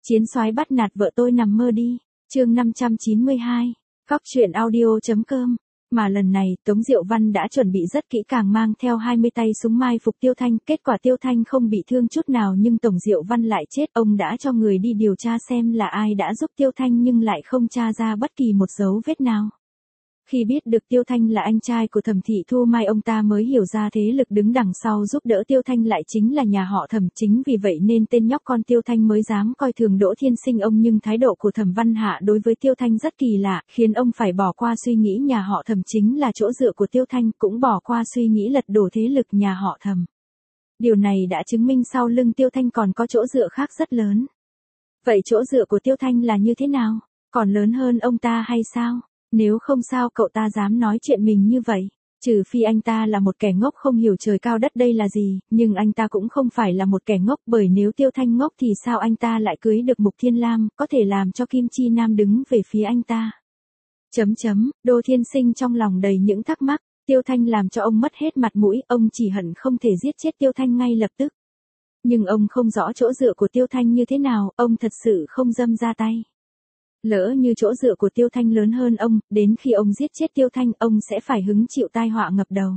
Chiến soái bắt nạt vợ tôi nằm mơ đi. Chương 592. Cóc truyện audio.com. Mà lần này, Tống Diệu Văn đã chuẩn bị rất kỹ càng mang theo 20 tay súng mai phục Tiêu Thanh, kết quả Tiêu Thanh không bị thương chút nào nhưng Tổng Diệu Văn lại chết. Ông đã cho người đi điều tra xem là ai đã giúp Tiêu Thanh nhưng lại không tra ra bất kỳ một dấu vết nào. Khi biết được Tiêu Thanh là anh trai của Thẩm Thị Thu Mai, ông ta mới hiểu ra thế lực đứng đằng sau giúp đỡ Tiêu Thanh lại chính là nhà họ Thẩm, chính vì vậy nên tên nhóc con Tiêu Thanh mới dám coi thường Đỗ Thiên Sinh ông, nhưng thái độ của Thẩm Văn Hạ đối với Tiêu Thanh rất kỳ lạ, khiến ông phải bỏ qua suy nghĩ nhà họ Thẩm chính là chỗ dựa của Tiêu Thanh, cũng bỏ qua suy nghĩ lật đổ thế lực nhà họ Thẩm. Điều này đã chứng minh sau lưng Tiêu Thanh còn có chỗ dựa khác rất lớn. Vậy chỗ dựa của Tiêu Thanh là như thế nào? Còn lớn hơn ông ta hay sao? Nếu không sao cậu ta dám nói chuyện mình như vậy, trừ phi anh ta là một kẻ ngốc không hiểu trời cao đất đây là gì, nhưng anh ta cũng không phải là một kẻ ngốc, bởi nếu Tiêu Thanh ngốc thì sao anh ta lại cưới được Mục Thiên Lam, có thể làm cho Kim Chi Nam đứng về phía anh ta. Đỗ Thiên Sinh trong lòng đầy những thắc mắc, Tiêu Thanh làm cho ông mất hết mặt mũi, ông chỉ hận không thể giết chết Tiêu Thanh ngay lập tức. Nhưng ông không rõ chỗ dựa của Tiêu Thanh như thế nào, ông thật sự không dâm ra tay. Lỡ như chỗ dựa của Tiêu Thanh lớn hơn ông, đến khi ông giết chết Tiêu Thanh, ông sẽ phải hứng chịu tai họa ngập đầu.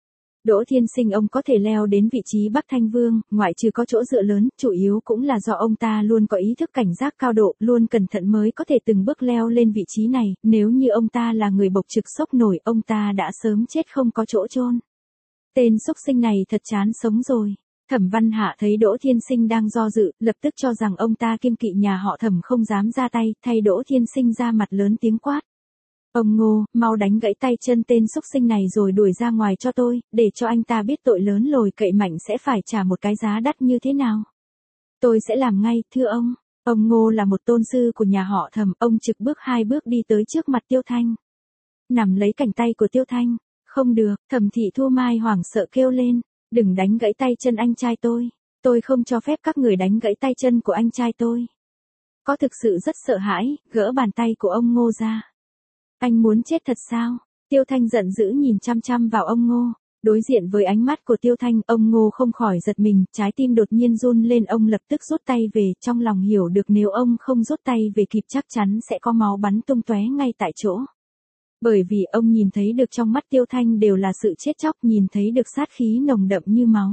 Đỗ Thiên Sinh ông có thể leo đến vị trí Bắc Thanh Vương, ngoại trừ có chỗ dựa lớn, chủ yếu cũng là do ông ta luôn có ý thức cảnh giác cao độ, luôn cẩn thận mới có thể từng bước leo lên vị trí này, nếu như ông ta là người bộc trực sốc nổi, ông ta đã sớm chết không có chỗ chôn. Tên xúc sinh này thật chán sống rồi. Thẩm Văn Hạ thấy Đỗ Thiên Sinh đang do dự, lập tức cho rằng ông ta kiêng kỵ nhà họ Thẩm không dám ra tay, thay Đỗ Thiên Sinh ra mặt lớn tiếng quát. Ông Ngô, mau đánh gãy tay chân tên xúc sinh này rồi đuổi ra ngoài cho tôi, để cho anh ta biết tội lớn lồi cậy mạnh sẽ phải trả một cái giá đắt như thế nào. Tôi sẽ làm ngay, thưa ông. Ông Ngô là một tôn sư của nhà họ Thẩm, ông trực bước 2 bước đi tới trước mặt Tiêu Thanh. Nắm lấy cánh tay của Tiêu Thanh. Không được, Thẩm Thị Thu Mai hoảng sợ kêu lên. Đừng đánh gãy tay chân anh trai tôi không cho phép các người đánh gãy tay chân của anh trai tôi. Có thực sự rất sợ hãi, gỡ bàn tay của ông Ngô ra. Anh muốn chết thật sao? Tiêu Thanh giận dữ nhìn chăm chăm vào ông Ngô. Đối diện với ánh mắt của Tiêu Thanh, ông Ngô không khỏi giật mình, trái tim đột nhiên run lên, ông lập tức rút tay về, trong lòng hiểu được nếu ông không rút tay về kịp chắc chắn sẽ có máu bắn tung tóe ngay tại chỗ. Bởi vì ông nhìn thấy được trong mắt Tiêu Thanh đều là sự chết chóc, nhìn thấy được sát khí nồng đậm như máu.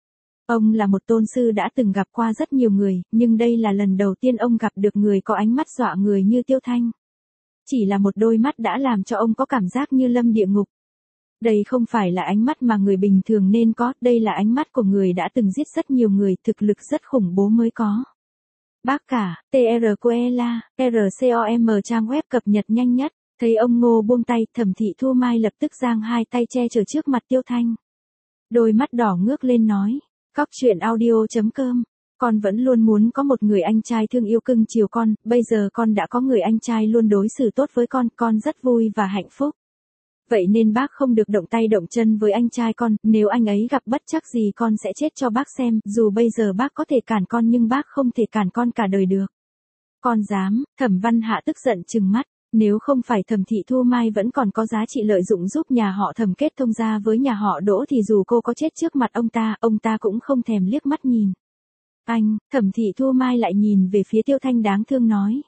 Ông là một tôn sư đã từng gặp qua rất nhiều người, nhưng đây là lần đầu tiên ông gặp được người có ánh mắt dọa người như Tiêu Thanh. Chỉ là một đôi mắt đã làm cho ông có cảm giác như lâm địa ngục. Đây không phải là ánh mắt mà người bình thường nên có, đây là ánh mắt của người đã từng giết rất nhiều người, thực lực rất khủng bố mới có. Bác cả, TRQELA, RCOM trang web cập nhật nhanh nhất. Thấy ông Ngô buông tay, Thẩm Thị Thu Mai lập tức giang hai tay che chở trước mặt Tiêu Thanh. Đôi mắt đỏ ngước lên nói, Cóc truyện audio.com, con vẫn luôn muốn có một người anh trai thương yêu cưng chiều con, bây giờ con đã có người anh trai luôn đối xử tốt với con rất vui và hạnh phúc. Vậy nên bác không được động tay động chân với anh trai con, nếu anh ấy gặp bất trắc gì con sẽ chết cho bác xem, dù bây giờ bác có thể cản con nhưng bác không thể cản con cả đời được. Con dám, Thẩm Văn Hạ tức giận trừng mắt. Nếu không phải Thẩm Thị Thu Mai vẫn còn có giá trị lợi dụng giúp nhà họ Thẩm kết thông gia với nhà họ Đỗ thì dù cô có chết trước mặt ông ta cũng không thèm liếc mắt nhìn. Anh, Thẩm Thị Thu Mai lại nhìn về phía Tiêu Thanh đáng thương nói.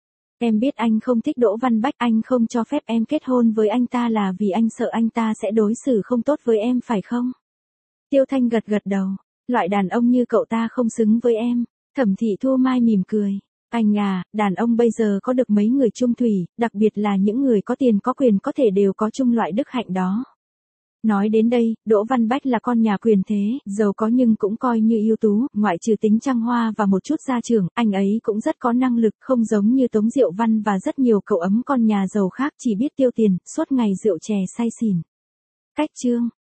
Em biết anh không thích Đỗ Văn Bách, anh không cho phép em kết hôn với anh ta là vì anh sợ anh ta sẽ đối xử không tốt với em phải không? Tiêu Thanh gật đầu, loại đàn ông như cậu ta không xứng với em. Thẩm Thị Thu Mai mỉm cười. Anh à, đàn ông bây giờ có được mấy người chung thủy, đặc biệt là những người có tiền có quyền có thể đều có chung loại đức hạnh đó. Nói đến đây, Đỗ Văn Bách là con nhà quyền thế, giàu có nhưng cũng coi như ưu tú, ngoại trừ tính trăng hoa và một chút gia trưởng, anh ấy cũng rất có năng lực, không giống như Tống Diệu Văn và rất nhiều cậu ấm con nhà giàu khác chỉ biết tiêu tiền, suốt ngày rượu chè say xỉn. Cách chương